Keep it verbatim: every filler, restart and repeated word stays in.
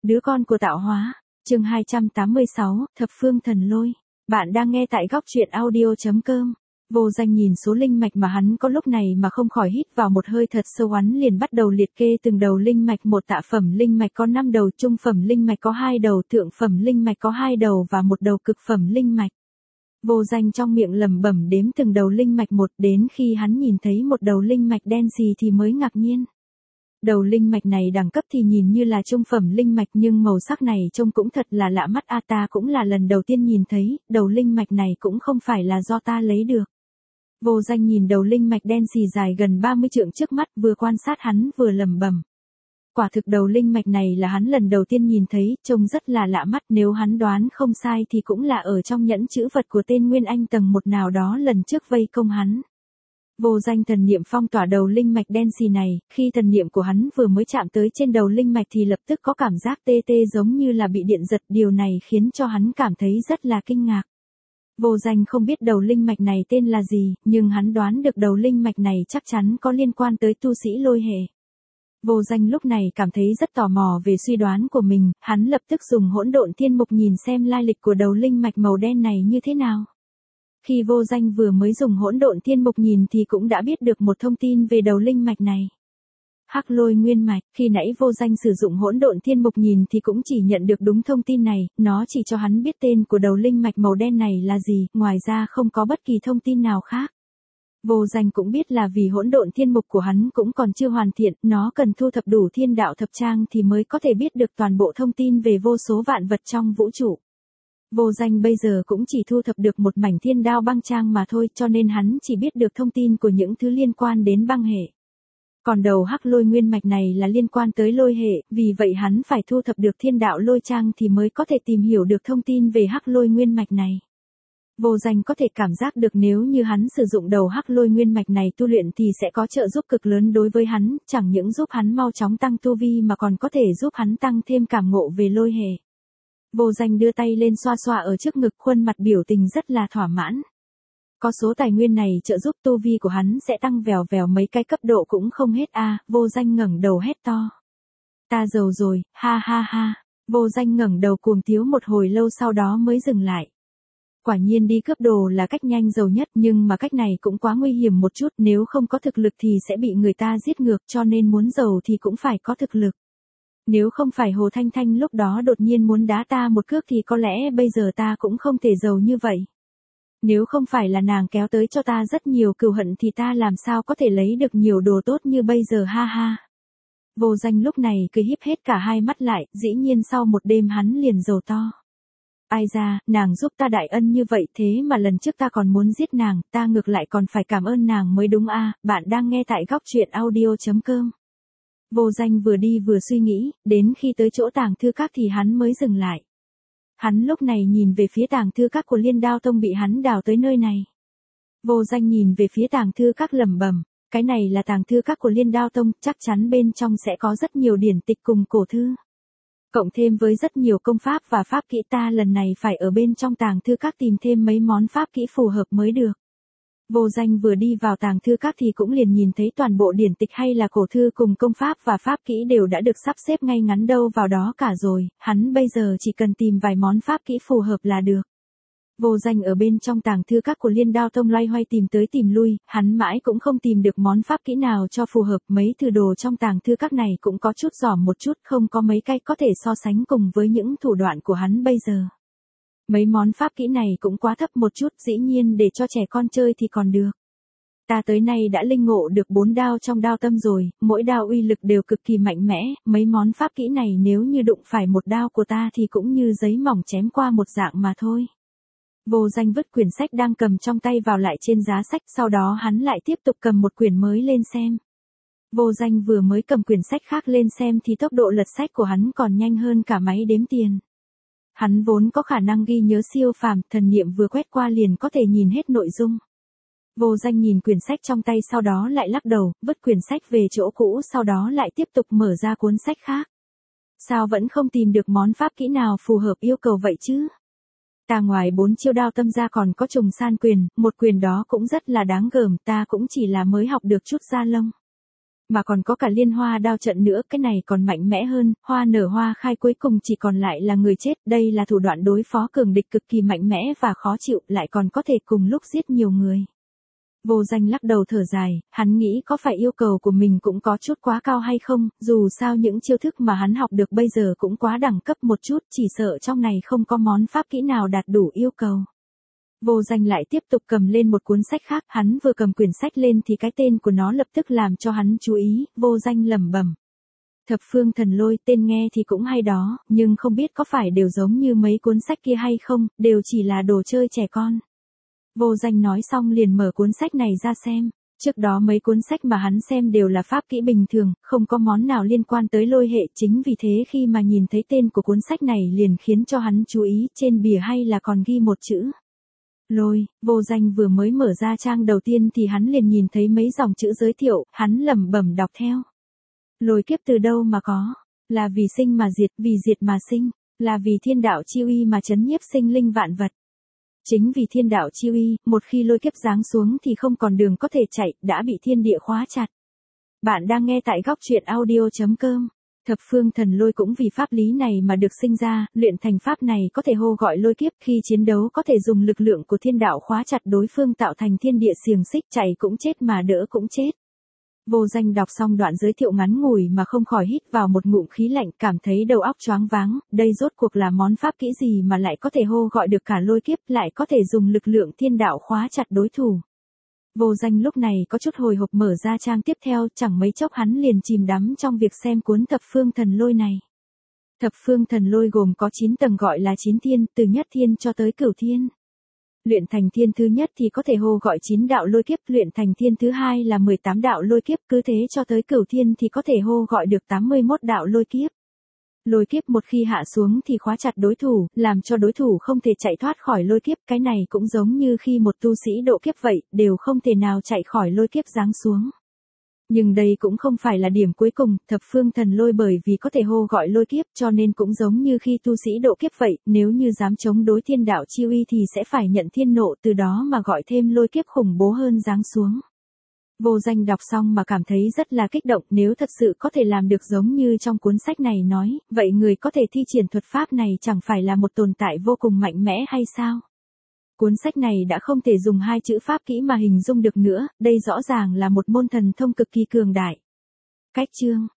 Đứa con của tạo hóa. Chương hai trăm tám mươi sáu, Thập phương thần lôi. Bạn đang nghe tại góc truyện audio chấm com. Vô Danh nhìn số linh mạch mà hắn có lúc này mà không khỏi hít vào một hơi thật sâu, hắn liền bắt đầu liệt kê từng đầu linh mạch. Một tạ phẩm linh mạch có năm đầu, trung phẩm linh mạch có hai đầu, thượng phẩm linh mạch có hai đầu và một đầu cực phẩm linh mạch. Vô Danh trong miệng lẩm bẩm đếm từng đầu linh mạch một, đến khi hắn nhìn thấy một đầu linh mạch đen xì thì mới ngạc nhiên. Đầu linh mạch này đẳng cấp thì nhìn như là trung phẩm linh mạch nhưng màu sắc này trông cũng thật là lạ mắt a, ta cũng là lần đầu tiên nhìn thấy, đầu linh mạch này cũng không phải là do ta lấy được. Vô Danh nhìn đầu linh mạch đen xì dài gần ba mươi trượng trước mắt, vừa quan sát hắn vừa lẩm bẩm. Quả thực đầu linh mạch này là hắn lần đầu tiên nhìn thấy, trông rất là lạ mắt, nếu hắn đoán không sai thì cũng là ở trong nhẫn chữ vật của tên Nguyên Anh tầng một nào đó lần trước vây công hắn. Vô Danh thần niệm phong tỏa đầu linh mạch đen xì này, khi thần niệm của hắn vừa mới chạm tới trên đầu linh mạch thì lập tức có cảm giác tê tê giống như là bị điện giật, điều này khiến cho hắn cảm thấy rất là kinh ngạc. Vô Danh không biết đầu linh mạch này tên là gì, nhưng hắn đoán được đầu linh mạch này chắc chắn có liên quan tới tu sĩ lôi hệ. Vô Danh lúc này cảm thấy rất tò mò về suy đoán của mình, hắn lập tức dùng hỗn độn thiên mục nhìn xem lai lịch của đầu linh mạch màu đen này như thế nào. Khi Vô Danh vừa mới dùng hỗn độn thiên mục nhìn thì cũng đã biết được một thông tin về đầu linh mạch này. Hắc lôi nguyên mạch, khi nãy Vô Danh sử dụng hỗn độn thiên mục nhìn thì cũng chỉ nhận được đúng thông tin này, nó chỉ cho hắn biết tên của đầu linh mạch màu đen này là gì, ngoài ra không có bất kỳ thông tin nào khác. Vô Danh cũng biết là vì hỗn độn thiên mục của hắn cũng còn chưa hoàn thiện, nó cần thu thập đủ thiên đạo thập trang thì mới có thể biết được toàn bộ thông tin về vô số vạn vật trong vũ trụ. Vô Danh bây giờ cũng chỉ thu thập được một mảnh thiên đao băng trang mà thôi, cho nên hắn chỉ biết được thông tin của những thứ liên quan đến băng hệ. Còn đầu hắc lôi nguyên mạch này là liên quan tới lôi hệ, vì vậy hắn phải thu thập được thiên đạo lôi trang thì mới có thể tìm hiểu được thông tin về hắc lôi nguyên mạch này. Vô Danh có thể cảm giác được nếu như hắn sử dụng đầu hắc lôi nguyên mạch này tu luyện thì sẽ có trợ giúp cực lớn đối với hắn, chẳng những giúp hắn mau chóng tăng tu vi mà còn có thể giúp hắn tăng thêm cảm ngộ về lôi hệ. Vô Danh đưa tay lên xoa xoa ở trước ngực, khuôn mặt biểu tình rất là thỏa mãn. Có số tài nguyên này trợ giúp tu vi của hắn sẽ tăng vèo vèo mấy cái cấp độ cũng không hết a, à, Vô Danh ngẩng đầu hét to. Ta giàu rồi, ha ha ha. Vô Danh ngẩng đầu cuồng tiếu một hồi lâu sau đó mới dừng lại. Quả nhiên đi cướp đồ là cách nhanh giàu nhất, nhưng mà cách này cũng quá nguy hiểm một chút, nếu không có thực lực thì sẽ bị người ta giết ngược, cho nên muốn giàu thì cũng phải có thực lực. Nếu không phải Hồ Thanh Thanh lúc đó đột nhiên muốn đá ta một cước thì có lẽ bây giờ ta cũng không thể giàu như vậy. Nếu không phải là nàng kéo tới cho ta rất nhiều cừu hận thì ta làm sao có thể lấy được nhiều đồ tốt như bây giờ, ha ha. Vô Danh lúc này cười híp hết cả hai mắt lại, dĩ nhiên sau một đêm hắn liền giàu to. Ai ra, nàng giúp ta đại ân như vậy thế mà lần trước ta còn muốn giết nàng, ta ngược lại còn phải cảm ơn nàng mới đúng a. À, bạn đang nghe tại góc truyện audio chấm com. Vô Danh vừa đi vừa suy nghĩ, đến khi tới chỗ tàng thư các thì hắn mới dừng lại. Hắn lúc này nhìn về phía tàng thư các của Liên Đao Tông bị hắn đào tới nơi này. Vô Danh nhìn về phía tàng thư các lẩm bẩm, cái này là tàng thư các của Liên Đao Tông, chắc chắn bên trong sẽ có rất nhiều điển tịch cùng cổ thư. Cộng thêm với rất nhiều công pháp và pháp kỹ, ta lần này phải ở bên trong tàng thư các tìm thêm mấy món pháp kỹ phù hợp mới được. Vô Danh vừa đi vào tàng thư các thì cũng liền nhìn thấy toàn bộ điển tịch hay là cổ thư cùng công pháp và pháp kỹ đều đã được sắp xếp ngay ngắn đâu vào đó cả rồi, hắn bây giờ chỉ cần tìm vài món pháp kỹ phù hợp là được. Vô Danh ở bên trong tàng thư các của Liên Đao Tông loay hoay tìm tới tìm lui, hắn mãi cũng không tìm được món pháp kỹ nào cho phù hợp, mấy thứ đồ trong tàng thư các này cũng có chút giỏm một chút, không có mấy cái có thể so sánh cùng với những thủ đoạn của hắn bây giờ. Mấy món pháp kỹ này cũng quá thấp một chút, dĩ nhiên để cho trẻ con chơi thì còn được. Ta tới nay đã linh ngộ được bốn đao trong đao tâm rồi, mỗi đao uy lực đều cực kỳ mạnh mẽ, mấy món pháp kỹ này nếu như đụng phải một đao của ta thì cũng như giấy mỏng chém qua một dạng mà thôi. Vô Danh vứt quyển sách đang cầm trong tay vào lại trên giá sách, sau đó hắn lại tiếp tục cầm một quyển mới lên xem. Vô Danh vừa mới cầm quyển sách khác lên xem thì tốc độ lật sách của hắn còn nhanh hơn cả máy đếm tiền. Hắn vốn có khả năng ghi nhớ siêu phàm, thần niệm vừa quét qua liền có thể nhìn hết nội dung. Vô Danh nhìn quyển sách trong tay sau đó lại lắc đầu, vứt quyển sách về chỗ cũ sau đó lại tiếp tục mở ra cuốn sách khác. Sao vẫn không tìm được món pháp kỹ nào phù hợp yêu cầu vậy chứ? Ta ngoài bốn chiêu đao tâm ra còn có trùng san quyền, một quyền đó cũng rất là đáng gờm, ta cũng chỉ là mới học được chút da lông. Mà còn có cả liên hoa đao trận nữa, cái này còn mạnh mẽ hơn, hoa nở hoa khai cuối cùng chỉ còn lại là người chết, đây là thủ đoạn đối phó cường địch cực kỳ mạnh mẽ và khó chịu, lại còn có thể cùng lúc giết nhiều người. Vô Danh lắc đầu thở dài, hắn nghĩ có phải yêu cầu của mình cũng có chút quá cao hay không, dù sao những chiêu thức mà hắn học được bây giờ cũng quá đẳng cấp một chút, chỉ sợ trong này không có món pháp kỹ nào đạt đủ yêu cầu. Vô Danh lại tiếp tục cầm lên một cuốn sách khác, hắn vừa cầm quyển sách lên thì cái tên của nó lập tức làm cho hắn chú ý, Vô Danh lẩm bẩm. Thập phương thần lôi, tên nghe thì cũng hay đó, nhưng không biết có phải đều giống như mấy cuốn sách kia hay không, đều chỉ là đồ chơi trẻ con. Vô Danh nói xong liền mở cuốn sách này ra xem. Trước đó mấy cuốn sách mà hắn xem đều là pháp kỹ bình thường, không có món nào liên quan tới lôi hệ, chính vì thế khi mà nhìn thấy tên của cuốn sách này liền khiến cho hắn chú ý, trên bìa hay là còn ghi một chữ. Lôi. Vô Danh vừa mới mở ra trang đầu tiên thì hắn liền nhìn thấy mấy dòng chữ giới thiệu, hắn lẩm bẩm đọc theo. Lôi kiếp từ đâu mà có? Là vì sinh mà diệt, vì diệt mà sinh, là vì thiên đạo chi uy mà trấn nhiếp sinh linh vạn vật. Chính vì thiên đạo chi uy, một khi lôi kiếp giáng xuống thì không còn đường có thể chạy, đã bị thiên địa khóa chặt. Bạn đang nghe tại góc truyện audio chấm com. Thập phương thần lôi cũng vì pháp lý này mà được sinh ra, luyện thành pháp này có thể hô gọi lôi kiếp, khi chiến đấu có thể dùng lực lượng của thiên đạo khóa chặt đối phương tạo thành thiên địa xiềng xích, chạy cũng chết mà đỡ cũng chết. Vô Danh đọc xong đoạn giới thiệu ngắn ngủi mà không khỏi hít vào một ngụm khí lạnh, cảm thấy đầu óc choáng váng, đây rốt cuộc là món pháp kỹ gì mà lại có thể hô gọi được cả lôi kiếp, lại có thể dùng lực lượng thiên đạo khóa chặt đối thủ. Vô Danh lúc này có chút hồi hộp mở ra trang tiếp theo, chẳng mấy chốc hắn liền chìm đắm trong việc xem cuốn thập phương thần lôi này. Thập phương thần lôi gồm có chín tầng gọi là chín thiên, từ nhất thiên cho tới cửu thiên. Luyện thành thiên thứ nhất thì có thể hô gọi chín đạo lôi kiếp, luyện thành thiên thứ hai là mười tám đạo lôi kiếp, cứ thế cho tới cửu thiên thì có thể hô gọi được tám mươi mốt đạo lôi kiếp. Lôi kiếp một khi hạ xuống thì khóa chặt đối thủ, làm cho đối thủ không thể chạy thoát khỏi lôi kiếp, cái này cũng giống như khi một tu sĩ độ kiếp vậy, đều không thể nào chạy khỏi lôi kiếp giáng xuống. Nhưng đây cũng không phải là điểm cuối cùng, thập phương thần lôi bởi vì có thể hô gọi lôi kiếp cho nên cũng giống như khi tu sĩ độ kiếp vậy, nếu như dám chống đối thiên đạo chi uy thì sẽ phải nhận thiên nộ, từ đó mà gọi thêm lôi kiếp khủng bố hơn giáng xuống. Vô Danh đọc xong mà cảm thấy rất là kích động, nếu thật sự có thể làm được giống như trong cuốn sách này nói, vậy người có thể thi triển thuật pháp này chẳng phải là một tồn tại vô cùng mạnh mẽ hay sao? Cuốn sách này đã không thể dùng hai chữ pháp kỹ mà hình dung được nữa, đây rõ ràng là một môn thần thông cực kỳ cường đại. Cách chương,